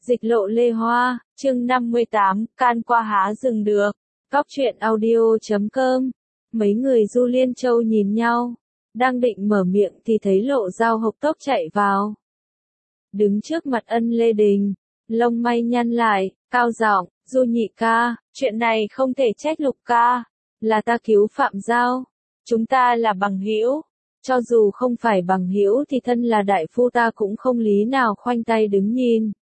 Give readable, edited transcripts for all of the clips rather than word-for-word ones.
Dịch lộ Lê Hoa, chương 58, can qua há rừng được. Góc truyện audio.com. Mấy người Du Liên Châu nhìn nhau, đang định mở miệng thì thấy Lộ Dao hộc tốc chạy vào. Đứng trước mặt Ân Lê Đình, lông mày nhăn lại, cao giọng, Du nhị ca, chuyện này không thể trách Lục ca, là ta cứu Phạm Giao. Chúng ta là bằng hữu, cho dù không phải bằng hữu thì thân là đại phu ta cũng không lý nào khoanh tay đứng nhìn.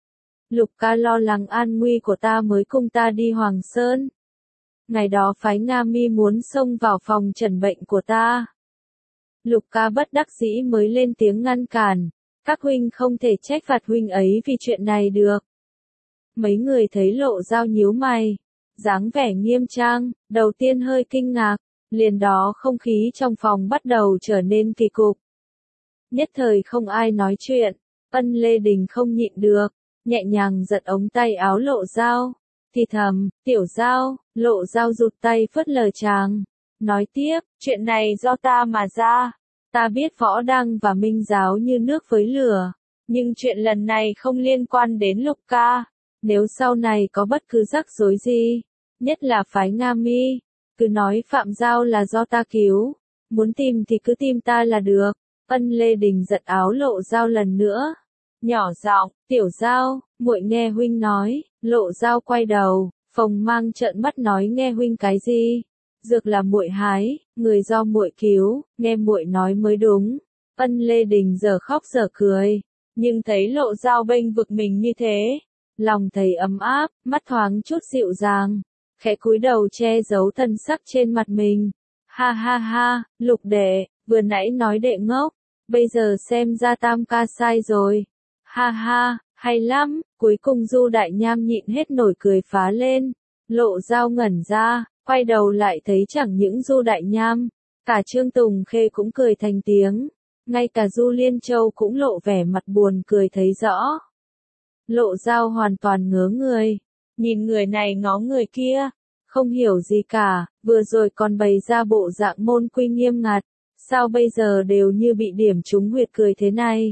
Lục ca lo lắng an nguy của ta mới cùng ta đi Hoàng Sơn. Ngày đó phái Nga Mi muốn xông vào phòng trần bệnh của ta. Lục ca bất đắc dĩ mới lên tiếng ngăn cản, các huynh không thể trách phạt huynh ấy vì chuyện này được. Mấy người thấy Lộ Dao nhíu mày, dáng vẻ nghiêm trang, đầu tiên hơi kinh ngạc, liền đó không khí trong phòng bắt đầu trở nên kỳ cục. Nhất thời không ai nói chuyện, Ân Lê Đình không nhịn được, nhẹ nhàng giật ống tay áo Lộ Dao, thì thầm, tiểu Dao. Lộ Dao rụt tay phớt lờ chàng, nói tiếp, chuyện này do ta mà ra. Ta biết Võ Đăng và Minh Giáo như nước với lửa, nhưng chuyện lần này không liên quan đến Lục ca. Nếu sau này có bất cứ rắc rối gì, nhất là phái Nga Mi, cứ nói Phạm Giao là do ta cứu, muốn tìm thì cứ tìm ta là được. Ân Lê Đình giật áo Lộ Dao lần nữa, nhỏ giọng, tiểu Dao, muội nghe huynh nói. Lộ Dao quay đầu, phồng mang trợn mắt nói nghe huynh cái gì? Dược là muội hái, người do muội cứu, nghe muội nói mới đúng. Ân Lê Đình giờ khóc giờ cười, nhưng thấy Lộ Dao bênh vực mình như thế, lòng thấy ấm áp, mắt thoáng chút dịu dàng, khẽ cúi đầu che giấu thần sắc trên mặt mình. Ha ha ha, Lục đệ, vừa nãy nói đệ ngốc, bây giờ xem ra Tam ca sai rồi. Ha ha, hay lắm, cuối cùng Du Đại Nham nhịn hết nổi cười phá lên. Lộ Dao ngẩn ra, quay đầu lại thấy chẳng những Du Đại Nham, cả Trương Tùng Khê cũng cười thành tiếng, ngay cả Du Liên Châu cũng lộ vẻ mặt buồn cười thấy rõ. Lộ Dao hoàn toàn ngớ người, nhìn người này ngó người kia, không hiểu gì cả, vừa rồi còn bày ra bộ dạng môn quy nghiêm ngặt, sao bây giờ đều như bị điểm trúng huyệt cười thế này.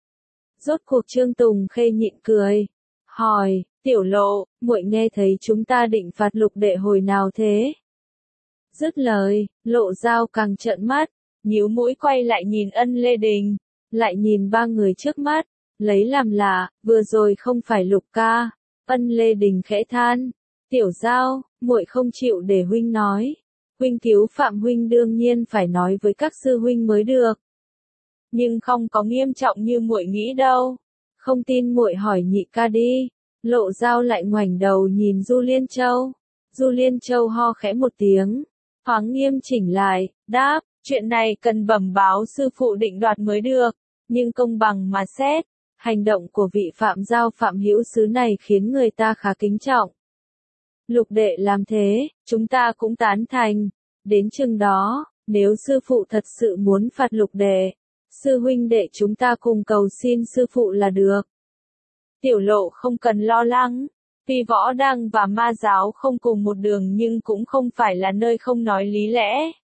Rốt cuộc Trương Tùng Khê nhịn cười, hỏi, tiểu Lộ, muội nghe thấy chúng ta định phạt Lục đệ hồi nào thế? Dứt lời, Lộ Dao càng trợn mắt, nhíu mũi quay lại nhìn Ân Lê Đình, lại nhìn ba người trước mắt, lấy làm lạ, vừa rồi không phải Lục ca. Ân Lê Đình khẽ than, tiểu Dao, muội không chịu để huynh nói, huynh cứu Phạm huynh đương nhiên phải nói với các sư huynh mới được. Nhưng không có nghiêm trọng như muội nghĩ đâu. Không tin muội hỏi nhị ca đi. Lộ Dao lại ngoảnh đầu nhìn Du Liên Châu. Du Liên Châu ho khẽ một tiếng, thoáng nghiêm chỉnh lại, đáp, chuyện này cần bẩm báo sư phụ định đoạt mới được, nhưng công bằng mà xét, hành động của vị Phạm Giao Phạm hữu xứ này khiến người ta khá kính trọng. Lục đệ làm thế, chúng ta cũng tán thành. Đến chừng đó, nếu sư phụ thật sự muốn phạt Lục đệ, sư huynh đệ chúng ta cùng cầu xin sư phụ là được. Tiểu Lộ không cần lo lắng, tuy Võ Đăng và Ma Giáo không cùng một đường nhưng cũng không phải là nơi không nói lý lẽ.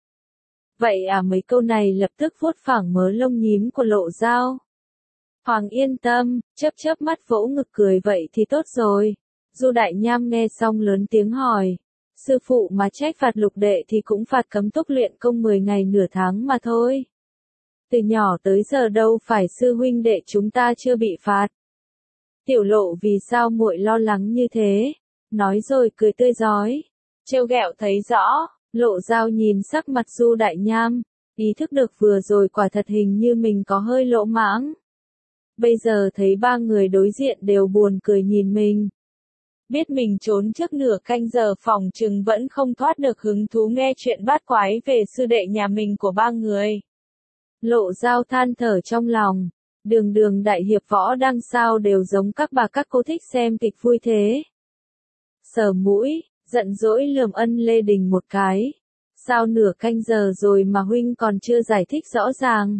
Vậy à, mấy câu này lập tức vuốt phẳng mớ lông nhím của Lộ Dao. Hoàng yên tâm, chớp chớp mắt vỗ ngực cười vậy thì tốt rồi. Du Đại Nham nghe xong lớn tiếng hỏi, sư phụ mà trách phạt Lục đệ thì cũng phạt cấm túc luyện công 10 ngày nửa tháng mà thôi. Từ nhỏ tới giờ đâu phải sư huynh đệ chúng ta chưa bị phạt. Tiểu Lộ vì sao muội lo lắng như thế? Nói rồi cười tươi rói, trêu ghẹo thấy rõ. Lộ Dao nhìn sắc mặt Du Đại Nham, ý thức được vừa rồi quả thật hình như mình có hơi lỗ mãng. Bây giờ thấy ba người đối diện đều buồn cười nhìn mình. Biết mình trốn trước nửa canh giờ phòng chừng vẫn không thoát được hứng thú nghe chuyện bát quái về sư đệ nhà mình của ba người. Lộ Dao than thở trong lòng, đường đường đại hiệp Võ Đăng sao đều giống các bà các cô thích xem kịch vui thế. Sờ mũi, giận dỗi lườm Ân Lê Đình một cái. Sao nửa canh giờ rồi mà huynh còn chưa giải thích rõ ràng?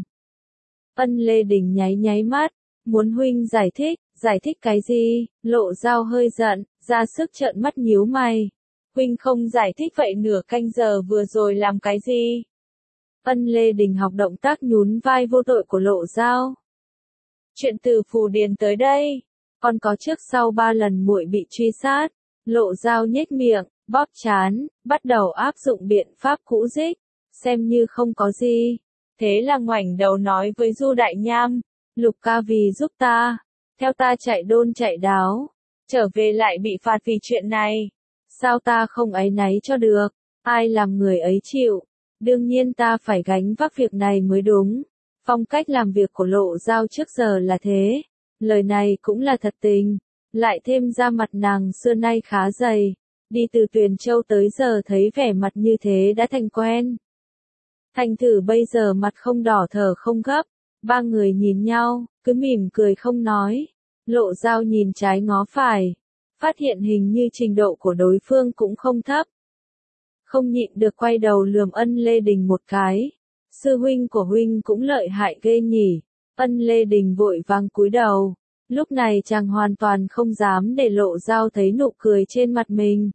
Ân Lê Đình nháy nháy mắt, muốn huynh giải thích cái gì? Lộ Dao hơi giận, ra sức trợn mắt nhíu mày. Huynh không giải thích vậy nửa canh giờ vừa rồi làm cái gì? Ân Lê Đình học động tác nhún vai vô tội của Lộ Dao. Chuyện từ Phù Điền tới đây. Còn có trước sau 3 lần muội bị truy sát. Lộ Dao nhếch miệng, bóp trán, bắt đầu áp dụng biện pháp cũ dích, xem như không có gì. Thế là ngoảnh đầu nói với Du Đại Nham, Lục ca vì giúp ta, theo ta chạy đôn chạy đáo, trở về lại bị phạt vì chuyện này. Sao ta không áy náy cho được, ai làm người ấy chịu, đương nhiên ta phải gánh vác việc này mới đúng. Phong cách làm việc của Lộ Dao trước giờ là thế, lời này cũng là thật tình, lại thêm ra mặt nàng xưa nay khá dày, đi từ Tuyền Châu tới giờ thấy vẻ mặt như thế đã thành quen. Thành thử bây giờ mặt không đỏ thở không gấp, ba người nhìn nhau, cứ mỉm cười không nói. Lộ Dao nhìn trái ngó phải, phát hiện hình như trình độ của đối phương cũng không thấp. Không nhịn được quay đầu lườm Ân Lê Đình một cái. Sư huynh của huynh cũng lợi hại ghê nhỉ. Ân Lê Đình vội vàng cúi đầu. Lúc này chàng hoàn toàn không dám để Lộ Dao thấy nụ cười trên mặt mình.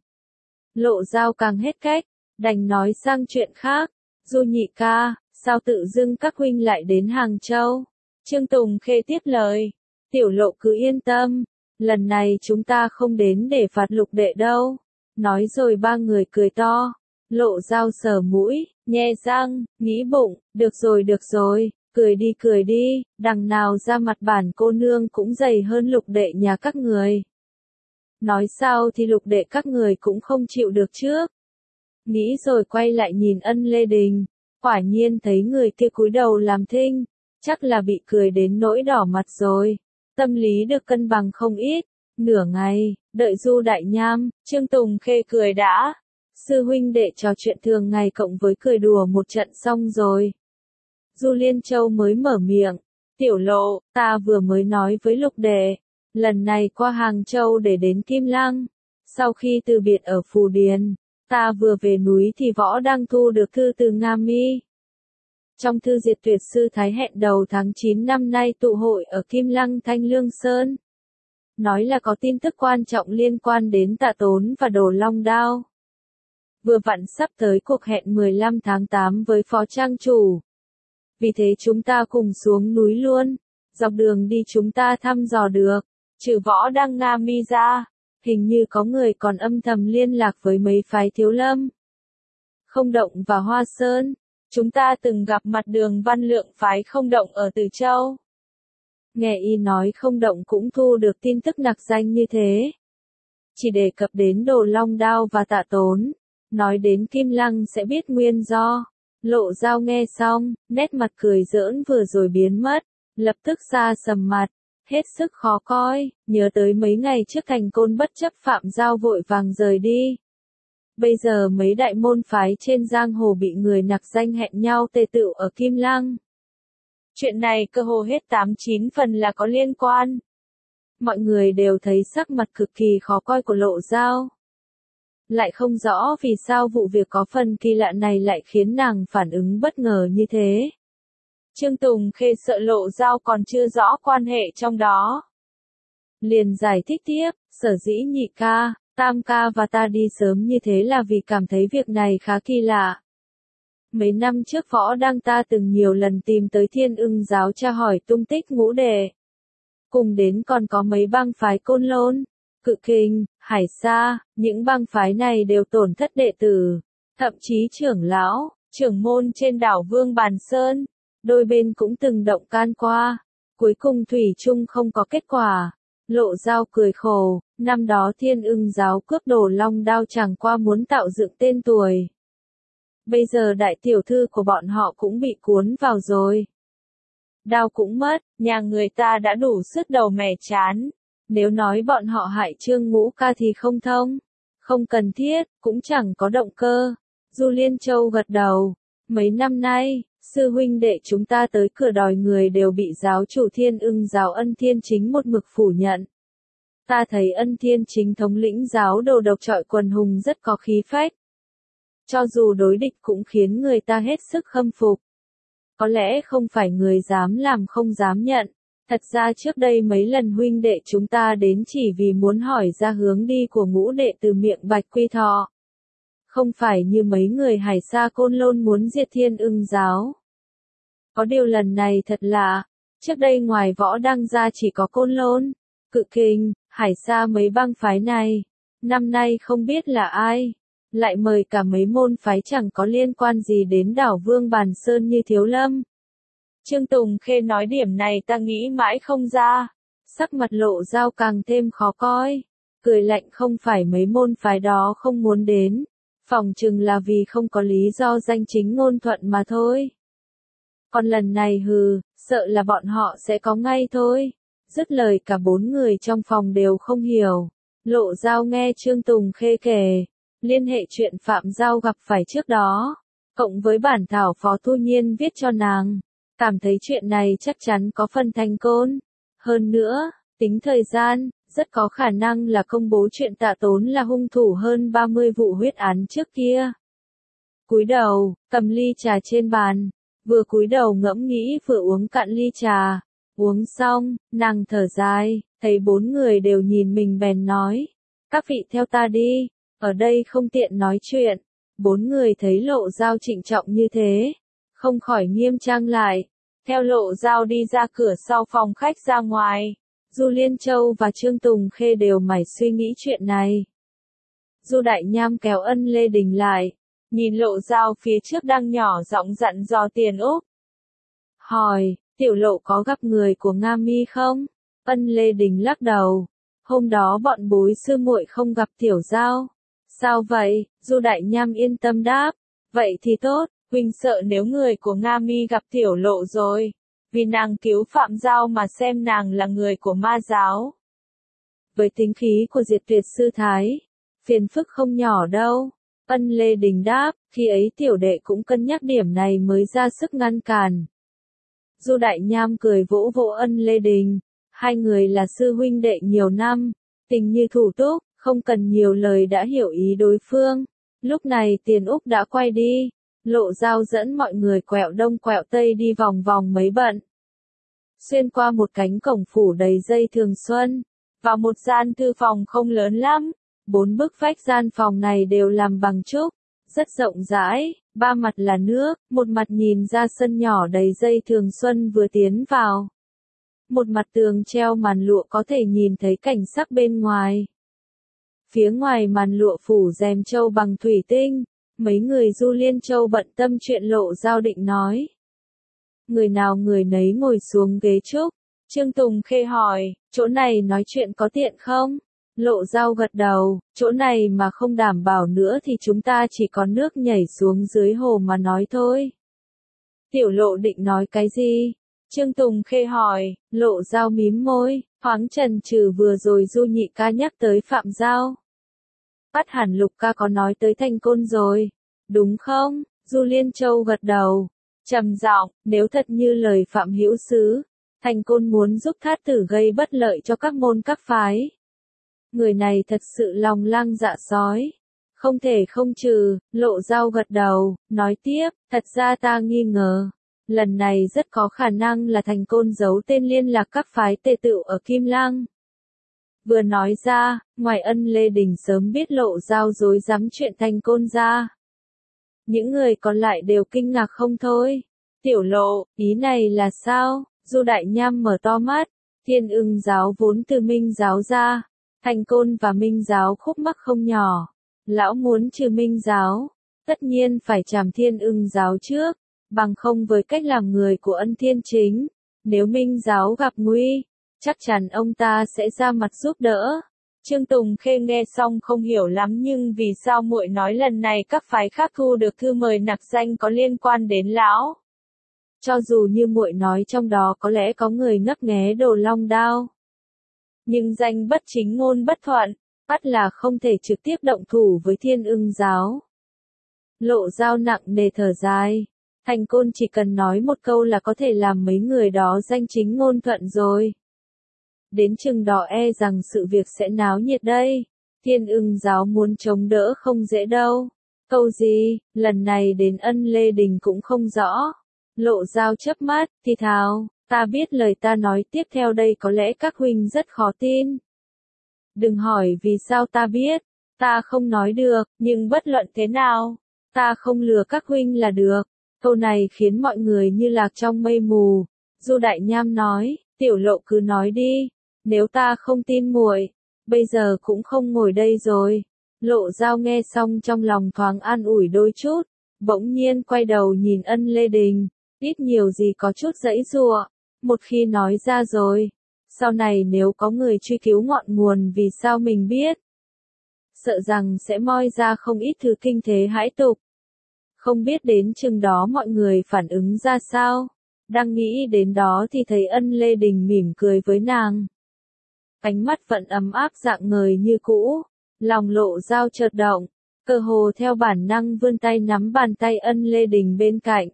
Lộ Dao càng hết cách, đành nói sang chuyện khác. Du nhị ca, sao tự dưng các huynh lại đến Hàng Châu? Trương Tùng Khê tiếp lời. Tiểu Lộ cứ yên tâm, lần này chúng ta không đến để phạt Lục đệ đâu. Nói rồi ba người cười to. Lộ Dao sờ mũi, nhe răng, nghĩ bụng, được rồi, cười đi, đằng nào ra mặt bản cô nương cũng dày hơn Lục đệ nhà các người. Nói sao thì Lục đệ các người cũng không chịu được trước. Nghĩ rồi quay lại nhìn Ân Lê Đình, quả nhiên thấy người kia cúi đầu làm thinh, chắc là bị cười đến nỗi đỏ mặt rồi. Tâm lý được cân bằng không ít, nửa ngày, đợi Du Đại Nham, Trương Tùng Khê cười đã. Sư huynh đệ trò chuyện thường ngày cộng với cười đùa một trận xong rồi. Du Liên Châu mới mở miệng, Tiểu Lộ, ta vừa mới nói với Lục đệ, lần này qua Hàng Châu để đến Kim Lăng. Sau khi từ biệt ở Phù Điền, ta vừa về núi thì Võ đang thu được thư từ Nga Mi. Trong thư Diệt Tuyệt Sư Thái hẹn đầu tháng 9 năm nay tụ hội ở Kim Lăng Thanh Lương Sơn. Nói là có tin tức quan trọng liên quan đến Tạ Tốn và Đồ Long Đao. Vừa vặn sắp tới cuộc hẹn 15 tháng 8 với Phó Trang Chủ. Vì thế chúng ta cùng xuống núi luôn. Dọc đường đi chúng ta thăm dò được. Trừ Võ đang Nga Mi ra, hình như có người còn âm thầm liên lạc với mấy phái Thiếu Lâm, Không Động và Hoa Sơn. Chúng ta từng gặp mặt Đường Văn Lượng phái Không Động ở Từ Châu. Nghe y nói Không Động cũng thu được tin tức nặc danh như thế. Chỉ đề cập đến Đồ Long Đao và Tạ Tốn. Nói đến Kim Lăng sẽ biết nguyên do. Lộ Dao nghe xong, nét mặt cười giỡn vừa rồi biến mất, lập tức xa sầm mặt, hết sức khó coi, nhớ tới mấy ngày trước Thành Côn bất chấp Phạm Giao vội vàng rời đi. Bây giờ mấy đại môn phái trên giang hồ bị người nặc danh hẹn nhau tề tựu ở Kim Lăng. Chuyện này cơ hồ hết 8-9 phần là có liên quan. Mọi người đều thấy sắc mặt cực kỳ khó coi của Lộ Dao. Lại không rõ vì sao vụ việc có phần kỳ lạ này lại khiến nàng phản ứng bất ngờ như thế. Trương Tùng Khê sợ Lộ Dao còn chưa rõ quan hệ trong đó. Liền giải thích tiếp, sở dĩ nhị ca, tam ca và ta đi sớm như thế là vì cảm thấy việc này khá kỳ lạ. Mấy năm trước Võ Đăng ta từng nhiều lần tìm tới Thiên Ưng giáo tra hỏi tung tích ngũ đệ. Cùng đến còn có mấy bang phái Côn Lôn, Cự Kình, Hải Sa, những bang phái này đều tổn thất đệ tử, thậm chí trưởng lão, trưởng môn trên đảo Vương Bàn Sơn. Đôi bên cũng từng động can qua, cuối cùng thủy chung không có kết quả. Lộ Dao cười khổ, năm đó Thiên Ưng giáo cướp Đồ Long Đao chẳng qua muốn tạo dựng tên tuổi. Bây giờ đại tiểu thư của bọn họ cũng bị cuốn vào rồi. Đao cũng mất, nhà người ta đã đủ sứt đầu mẻ chán. Nếu nói bọn họ hại Trương Ngũ ca thì không thông, không cần thiết, cũng chẳng có động cơ. Du Liên Châu gật đầu, mấy năm nay, sư huynh đệ chúng ta tới cửa đòi người đều bị giáo chủ Thiên Ưng giáo Ân Thiên Chính một mực phủ nhận. Ta thấy Ân Thiên Chính thống lĩnh giáo đồ độc trọi quần hùng rất có khí phách. Cho dù đối địch cũng khiến người ta hết sức khâm phục. Có lẽ không phải người dám làm không dám nhận. Thật ra trước đây mấy lần huynh đệ chúng ta đến chỉ vì muốn hỏi ra hướng đi của ngũ đệ từ miệng Bạch Quy Thọ. Không phải như mấy người Hải Sa Côn Lôn muốn diệt Thiên Ưng giáo. Có điều lần này thật lạ, trước đây ngoài Võ Đăng ra chỉ có Côn Lôn, Cự Kình, Hải Sa mấy bang phái này, năm nay không biết là ai, lại mời cả mấy môn phái chẳng có liên quan gì đến đảo Vương Bàn Sơn như Thiếu Lâm. Trương Tùng Khê nói điểm này ta nghĩ mãi không ra, sắc mặt Lộ Dao càng thêm khó coi, cười lạnh không phải mấy môn phái đó không muốn đến, phỏng chừng là vì không có lý do danh chính ngôn thuận mà thôi. Còn lần này sợ là bọn họ sẽ có ngay thôi. Dứt lời cả bốn người trong phòng đều không hiểu. Lộ Dao nghe Trương Tùng Khê kể, liên hệ chuyện Phạm Giao gặp phải trước đó, cộng với bản thảo Phó Thu Nhiên viết cho nàng, cảm thấy chuyện này chắc chắn có phần thành côn. Hơn nữa, tính thời gian, rất có khả năng là công bố chuyện Tạ Tốn là hung thủ hơn 30 vụ huyết án trước kia. Cúi đầu, cầm ly trà trên bàn, vừa cúi đầu ngẫm nghĩ vừa uống cạn ly trà. Uống xong, nàng thở dài, thấy bốn người đều nhìn mình bèn nói, các vị theo ta đi, ở đây không tiện nói chuyện. Bốn người thấy Lộ Dao trịnh trọng như thế, không khỏi nghiêm trang lại, theo Lộ Dao đi ra cửa sau phòng khách ra ngoài. Du Liên Châu và Trương Tùng Khê đều mải suy nghĩ chuyện này. Du Đại Nham kéo Ân Lê Đình lại, nhìn Lộ Dao phía trước đang nhỏ giọng dặn dò Tiền Úc. Hỏi, Tiểu Lộ có gặp người của Nga Mi không? Ân Lê Đình lắc đầu. Hôm đó bọn bối sư muội không gặp Tiểu Giao. Sao vậy? Du Đại Nham yên tâm đáp. Vậy thì tốt, huynh sợ nếu người của Nga Mi gặp Tiểu Lộ rồi. Vì nàng cứu Phạm Giao mà xem nàng là người của ma giáo. Với tính khí của Diệt Tuyệt Sư Thái, phiền phức không nhỏ đâu. Ân Lê Đình đáp, khi ấy tiểu đệ cũng cân nhắc điểm này mới ra sức ngăn cản. Du Đại Nham cười vỗ vỗ Ân Lê Đình, hai người là sư huynh đệ nhiều năm, tình như thủ túc, không cần nhiều lời đã hiểu ý đối phương. Lúc này Tiền Úc đã quay đi, Lộ Dao dẫn mọi người quẹo đông quẹo tây đi vòng vòng mấy bận. Xuyên qua một cánh cổng phủ đầy dây thường xuân, vào một gian thư phòng không lớn lắm, 4 bức vách gian phòng này đều làm bằng trúc, rất rộng rãi, ba mặt là nước, một mặt nhìn ra sân nhỏ đầy dây thường xuân vừa tiến vào. Một mặt tường treo màn lụa có thể nhìn thấy cảnh sắc bên ngoài. Phía ngoài màn lụa phủ rèm châu bằng thủy tinh, mấy người Du Liên Châu bận tâm chuyện Lộ Dao định nói. Người nào người nấy ngồi xuống ghế trúc, Trương Tùng Khê hỏi, chỗ này nói chuyện có tiện không? Lộ Dao gật đầu, chỗ này mà không đảm bảo nữa thì chúng ta chỉ có nước nhảy xuống dưới hồ mà nói thôi. Tiểu Lộ định nói cái gì? Trương Tùng Khê hỏi, Lộ Dao mím môi, thoáng chần chừ vừa rồi Du Nhị ca nhắc tới Phạm Giao. Bắt hẳn Lục ca có nói tới Thanh Côn rồi, đúng không? Du Liên Châu gật đầu, trầm giọng, nếu thật như lời Phạm Hữu Sứ, Thanh Côn muốn giúp Thát Tử gây bất lợi cho các môn các phái. Người này thật sự lòng lang dạ sói. Không thể không trừ, Lộ Dao gật đầu, nói tiếp, thật ra ta nghi ngờ. Lần này rất có khả năng là Thành Côn giấu tên liên lạc các phái tề tựu ở Kim Lăng. Vừa nói ra, ngoài Ân Lê Đình sớm biết Lộ Dao dối dám chuyện Thành Côn ra. Những người còn lại đều kinh ngạc không thôi. Tiểu Lộ, ý này là sao? Du Đại Nham mở to mắt, Thiên Ưng giáo vốn từ Minh giáo ra. Thành Côn và Minh giáo khúc mắc không nhỏ. Lão muốn trừ Minh giáo, tất nhiên phải trảm Thiên Ưng giáo trước, bằng không với cách làm người của Ân Thiên Chính, nếu Minh giáo gặp nguy, chắc chắn ông ta sẽ ra mặt giúp đỡ. Trương Tùng Khê nghe xong không hiểu lắm nhưng vì sao muội nói lần này các phái khác thu được thư mời nặc danh có liên quan đến lão. Cho dù như muội nói trong đó có lẽ có người ngấp nghé Đồ Long Đao. Nhưng danh bất chính ngôn bất thuận, bắt là không thể trực tiếp động thủ với Thiên Ưng giáo. Lộ Dao nặng nề thở dài. Thành Côn chỉ cần nói một câu là có thể làm mấy người đó danh chính ngôn thuận rồi. Đến chừng đó e rằng sự việc sẽ náo nhiệt đây. Thiên Ưng giáo muốn chống đỡ không dễ đâu. Câu gì, lần này đến Ân Lê Đình cũng không rõ. Lộ Dao chớp mắt, thì thào, ta biết lời ta nói tiếp theo đây có lẽ các huynh rất khó tin. Đừng hỏi vì sao ta biết, ta không nói được, nhưng bất luận thế nào, ta không lừa các huynh là được. Câu này khiến mọi người như lạc trong mây mù. Du Đại Nham nói, Tiểu Lộ cứ nói đi, Nếu ta không tin muội, bây giờ cũng không ngồi đây rồi. Lộ Dao nghe xong trong lòng thoáng an ủi đôi chút, bỗng nhiên quay đầu nhìn Ân Lê Đình, ít nhiều gì có chút giãy giụa, một khi nói ra rồi, sau này nếu có người truy cứu ngọn nguồn vì sao mình biết, sợ rằng sẽ moi ra không ít thứ kinh thế hãi tục. Không biết đến chừng đó mọi người phản ứng ra sao. Đang nghĩ đến đó thì thấy Ân Lê Đình mỉm cười với nàng. Ánh mắt vẫn ấm áp rạng ngời như cũ, lòng Lộ Dao chợt động, cơ hồ theo bản năng vươn tay nắm bàn tay Ân Lê Đình bên cạnh.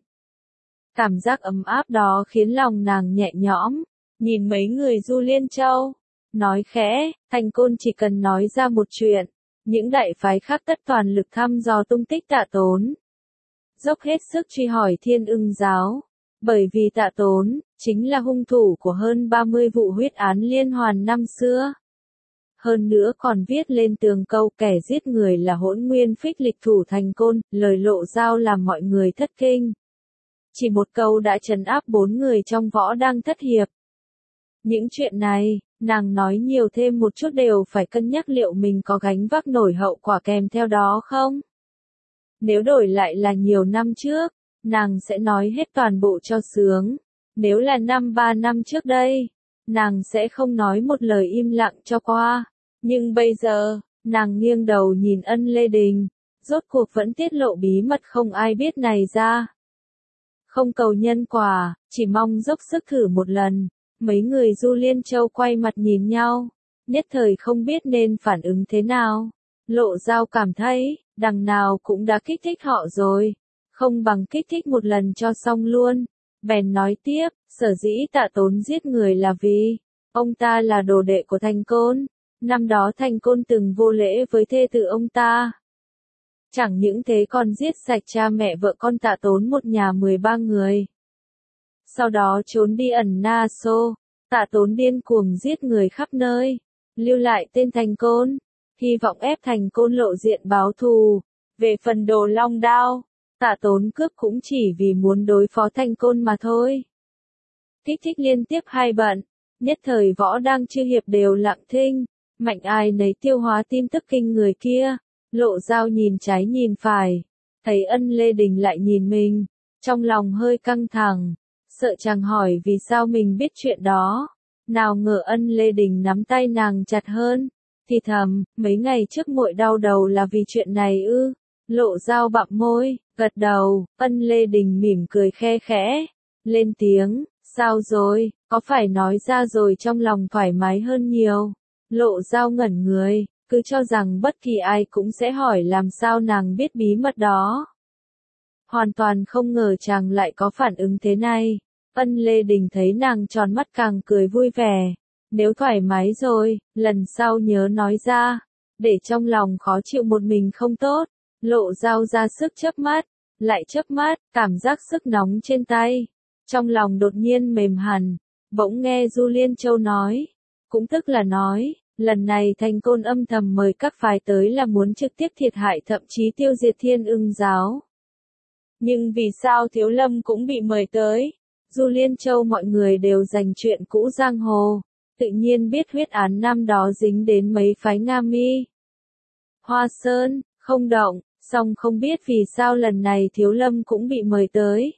Cảm giác ấm áp đó khiến lòng nàng nhẹ nhõm, nhìn mấy người Du Liên Châu, nói khẽ, Thành Côn chỉ cần nói ra một chuyện, những đại phái khác tất toàn lực thăm dò tung tích Tạ Tốn, dốc hết sức truy hỏi Thiên Ưng giáo, bởi vì Tạ Tốn chính là hung thủ của hơn 30 vụ huyết án liên hoàn năm xưa. Hơn nữa còn viết lên tường câu kẻ giết người là Hỗn Nguyên Phích lịch thủ Thành Côn, lời Lộ Dao làm mọi người thất kinh. Chỉ một câu đã trấn áp 4 người trong võ đang thất hiệp. Những chuyện này, nàng nói nhiều thêm một chút đều phải cân nhắc liệu mình có gánh vác nổi hậu quả kèm theo đó không? Nếu đổi lại là nhiều năm trước, nàng sẽ nói hết toàn bộ cho sướng. Nếu là 3 năm trước đây, nàng sẽ không nói một lời im lặng cho qua. Nhưng bây giờ, nàng nghiêng đầu nhìn Ân Lê Đình, rốt cuộc vẫn tiết lộ bí mật không ai biết này ra. Không cầu nhân quả, chỉ mong dốc sức thử một lần. Mấy người Du Liên Châu quay mặt nhìn nhau, nhất thời không biết nên phản ứng thế nào. Lộ Dao cảm thấy, đằng nào cũng đã kích thích họ rồi, không bằng kích thích một lần cho xong luôn. Bèn nói tiếp, sở dĩ Tạ Tốn giết người là vì, ông ta là đồ đệ của Thành Côn. Năm đó Thành Côn từng vô lễ với thê tử ông ta. Chẳng những thế còn giết sạch cha mẹ vợ con Tạ Tốn một nhà 13 người. Sau đó trốn đi ẩn Na Xô, Tạ Tốn điên cuồng giết người khắp nơi, lưu lại tên Thành Côn, hy vọng ép Thành Côn lộ diện báo thù. Về phần Đồ Long Đao, Tạ Tốn cướp cũng chỉ vì muốn đối phó Thành Côn mà thôi. Kích thích liên tiếp hai bận, nhất thời võ đang chư hiệp đều lặng thinh, mạnh ai nấy tiêu hóa tin tức kinh người kia. Lộ Dao nhìn trái nhìn phải, thấy Ân Lê Đình lại nhìn mình, trong lòng hơi căng thẳng, sợ chàng hỏi vì sao mình biết chuyện đó. Nào ngờ Ân Lê Đình nắm tay nàng chặt hơn, thì thầm, mấy ngày trước muội đau đầu là vì chuyện này ư? Lộ Dao bặm môi, gật đầu. Ân Lê Đình mỉm cười khe khẽ, lên tiếng, sao rồi, có phải nói ra rồi trong lòng thoải mái hơn nhiều? Lộ Dao ngẩn người, cứ cho rằng bất kỳ ai cũng sẽ hỏi làm sao nàng biết bí mật đó. Hoàn toàn không ngờ chàng lại có phản ứng thế này. Ân Lê Đình thấy nàng tròn mắt càng cười vui vẻ. Nếu thoải mái rồi, lần sau nhớ nói ra, để trong lòng khó chịu một mình không tốt. Lộ Dao ra sức chớp mắt, lại chớp mắt, cảm giác sức nóng trên tay. Trong lòng đột nhiên mềm hẳn, bỗng nghe Du Liên Châu nói, cũng tức là nói, lần này Thành Côn âm thầm mời các phái tới là muốn trực tiếp thiệt hại thậm chí tiêu diệt Thiên Ưng giáo. Nhưng vì sao Thiếu Lâm cũng bị mời tới? Du Liên Châu mọi người đều dành chuyện cũ giang hồ, tự nhiên biết huyết án năm đó dính đến mấy phái Nga Mi, Hoa Sơn, Không Động, song không biết vì sao lần này Thiếu Lâm cũng bị mời tới.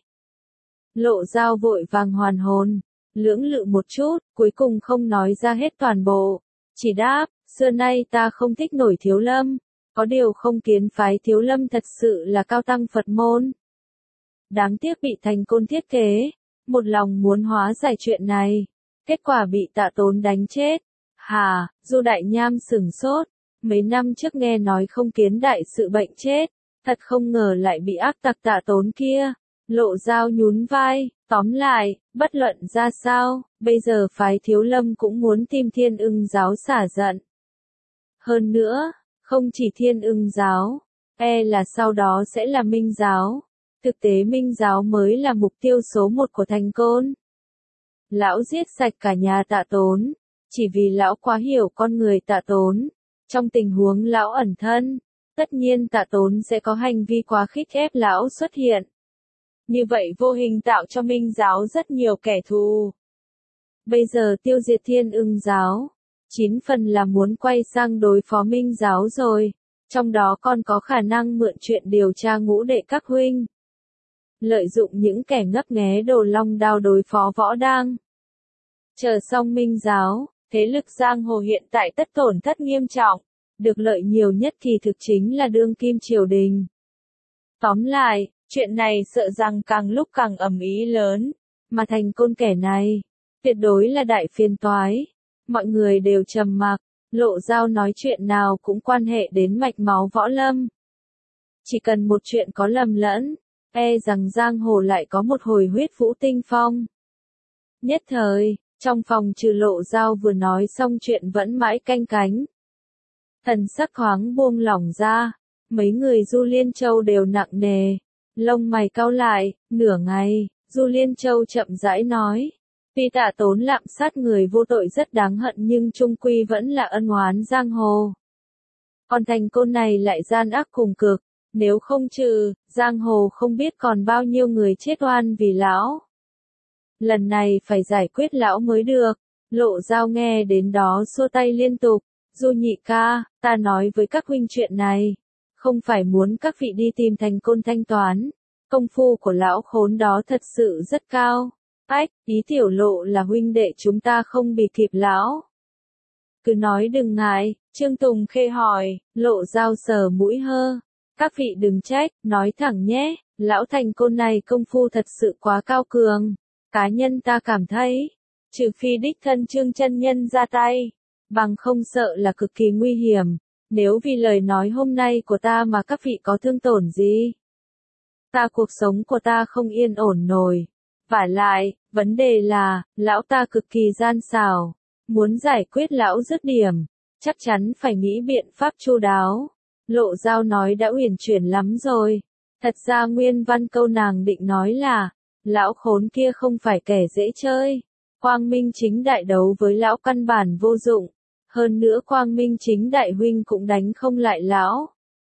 Lộ Dao vội vàng hoàn hồn, lưỡng lự một chút, cuối cùng không nói ra hết toàn bộ, chỉ đáp, xưa nay ta không thích nổi Thiếu Lâm, có điều không kiến phái Thiếu Lâm thật sự là cao tăng Phật môn. Đáng tiếc bị Thành Côn thiết kế, một lòng muốn hóa giải chuyện này, kết quả bị Tạ Tốn đánh chết. Hà, Du Đại Nham sửng sốt, mấy năm trước nghe nói không kiến đại sự bệnh chết, thật không ngờ lại bị ác tặc Tạ Tốn kia. Lộ Dao nhún vai, tóm lại, bất luận ra sao, bây giờ phái Thiếu Lâm cũng muốn tìm Thiên Ưng giáo xả giận. Hơn nữa, không chỉ Thiên Ưng giáo, là sau đó sẽ là Minh giáo. Thực tế Minh giáo mới là mục tiêu số 1 của Thành Côn. Lão giết sạch cả nhà Tạ Tốn, chỉ vì lão quá hiểu con người Tạ Tốn. Trong tình huống lão ẩn thân, tất nhiên Tạ Tốn sẽ có hành vi quá khích ép lão xuất hiện. Như vậy vô hình tạo cho Minh giáo rất nhiều kẻ thù. Bây giờ tiêu diệt Thiên Ưng giáo, 9 phần là muốn quay sang đối phó Minh giáo rồi, trong đó còn có khả năng mượn chuyện điều tra ngũ đệ các huynh. Lợi dụng những kẻ ngấp nghé Đồ Long Đao đối phó Võ Đang. Chờ xong Minh giáo, thế lực giang hồ hiện tại tất tổn thất nghiêm trọng, được lợi nhiều nhất thì thực chính là đương kim triều đình. Tóm lại, chuyện này sợ rằng càng lúc càng ầm ĩ lớn, mà Thành Côn kẻ này, tuyệt đối là đại phiền toái. Mọi người đều trầm mặc, Lộ Dao nói chuyện nào cũng quan hệ đến mạch máu võ lâm. Chỉ cần một chuyện có lầm lẫn, e rằng giang hồ lại có một hồi huyết vũ tinh phong. Nhất thời, trong phòng trừ Lộ Dao vừa nói xong chuyện vẫn mãi canh cánh. Thần sắc thoáng buông lỏng ra, mấy người Du Liên Châu đều nặng nề, lông mày cau lại, nửa ngày, Du Liên Châu chậm rãi nói. Tuy Tạ Tốn lạm sát người vô tội rất đáng hận nhưng chung quy vẫn là ân oán giang hồ. Còn Thành Côn này lại gian ác cùng cực, nếu không trừ, giang hồ không biết còn bao nhiêu người chết oan vì lão. Lần này phải giải quyết lão mới được. Lộ Dao nghe đến đó xua tay liên tục. Du nhị ca, ta nói với các huynh chuyện này, không phải muốn các vị đi tìm Thành Côn thanh toán. Công phu của lão khốn đó thật sự rất cao. Ách, ý tiểu Lộ là huynh đệ chúng ta không bị kịp lão. Cứ nói đừng ngại, Trương Tùng Khê hỏi, Lộ Dao sờ mũi hơ. Các vị đừng trách, nói thẳng nhé, lão Thành Côn này công phu thật sự quá cao cường. Cá nhân ta cảm thấy, trừ phi đích thân Trương chân nhân ra tay, bằng không sợ là cực kỳ nguy hiểm. Nếu vì lời nói hôm nay của ta mà các vị có thương tổn gì, cuộc sống của ta không yên ổn nổi. Vả lại, vấn đề là, lão ta cực kỳ gian xảo, muốn giải quyết lão dứt điểm, chắc chắn phải nghĩ biện pháp chu đáo. Lộ Dao nói đã uyển chuyển lắm rồi. Thật ra nguyên văn câu nàng định nói là, lão khốn kia không phải kẻ dễ chơi. Quang Minh chính đại đấu với lão căn bản vô dụng. Hơn nữa Quang Minh chính đại huynh cũng đánh không lại lão.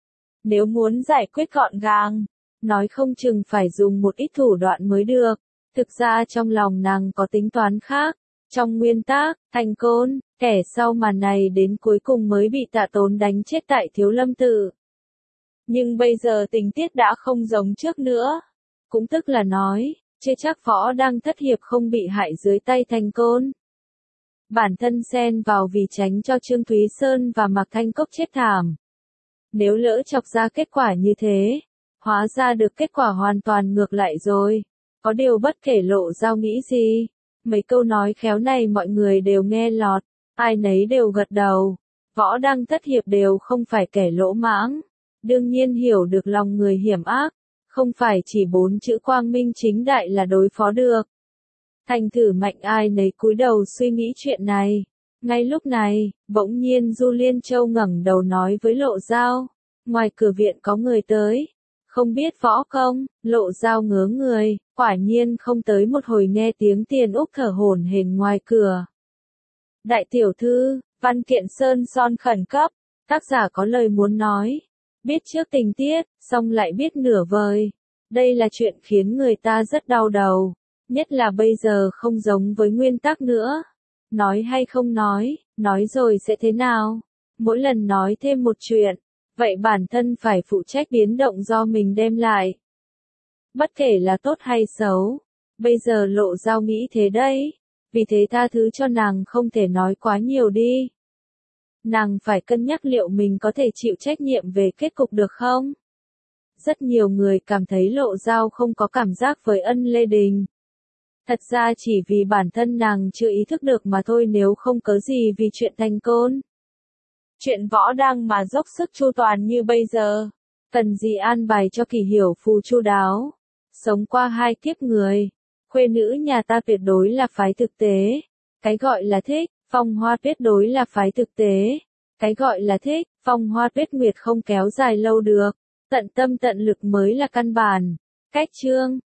Nếu muốn giải quyết gọn gàng, nói không chừng phải dùng một ít thủ đoạn mới được. Thực ra trong lòng nàng có tính toán khác. Trong nguyên tắc, Thành Côn, kẻ sau màn này đến cuối cùng mới bị Tạ Tốn đánh chết tại Thiếu Lâm Tự. Nhưng bây giờ tình tiết đã không giống trước nữa. Cũng tức là nói, chưa chắc Võ Đang thất hiệp không bị hại dưới tay Thành Côn. Bản thân xen vào vì tránh cho Trương Thúy Sơn và Mạc Thanh Cốc chết thảm. Nếu lỡ chọc ra kết quả như thế, hóa ra được kết quả hoàn toàn ngược lại rồi. Có điều bất kể Lộ Dao nghĩ gì, mấy câu nói khéo này mọi người đều nghe lọt, ai nấy đều gật đầu. Võ Đang thất hiệp đều không phải kẻ lỗ mãng, đương nhiên hiểu được lòng người hiểm ác, không phải chỉ 4 chữ quang minh chính đại là đối phó được. Thành thử mạnh ai nấy cúi đầu suy nghĩ chuyện này. Ngay lúc này, bỗng nhiên Du Liên Châu ngẩng đầu nói với Lộ Dao, ngoài cửa viện có người tới. Không biết võ công, Lộ Dao ngớ người, quả nhiên không tới một hồi nghe tiếng Tiền Úc thở hổn hển ngoài cửa. Đại tiểu thư, văn kiện Sơn Son khẩn cấp, tác giả có lời muốn nói. Biết trước tình tiết, xong lại biết nửa vời. Đây là chuyện khiến người ta rất đau đầu. Nhất là bây giờ không giống với nguyên tắc nữa. Nói hay không nói rồi sẽ thế nào? Mỗi lần nói thêm một chuyện, vậy bản thân phải phụ trách biến động do mình đem lại. Bất kể là tốt hay xấu, bây giờ Lộ Dao nghĩ thế đấy, vì thế tha thứ cho nàng không thể nói quá nhiều đi. Nàng phải cân nhắc liệu mình có thể chịu trách nhiệm về kết cục được không? Rất nhiều người cảm thấy Lộ Dao không có cảm giác với Ân Lê Đình. Thật ra chỉ vì bản thân nàng chưa ý thức được mà thôi, nếu không cớ gì vì chuyện Thành Côn. Chuyện Võ Đang mà dốc sức chu toàn như bây giờ, cần gì an bài cho Kỳ Hiểu phù chu đáo. Sống qua 2 kiếp người, khuê nữ nhà ta tuyệt đối là phái thực tế. Cái gọi là thích, Phong Hoa tuyệt đối là phái thực tế. Cái gọi là thích, Phong Hoa Tuyết Nguyệt không kéo dài lâu được. Tận tâm tận lực mới là căn bản. Cách chương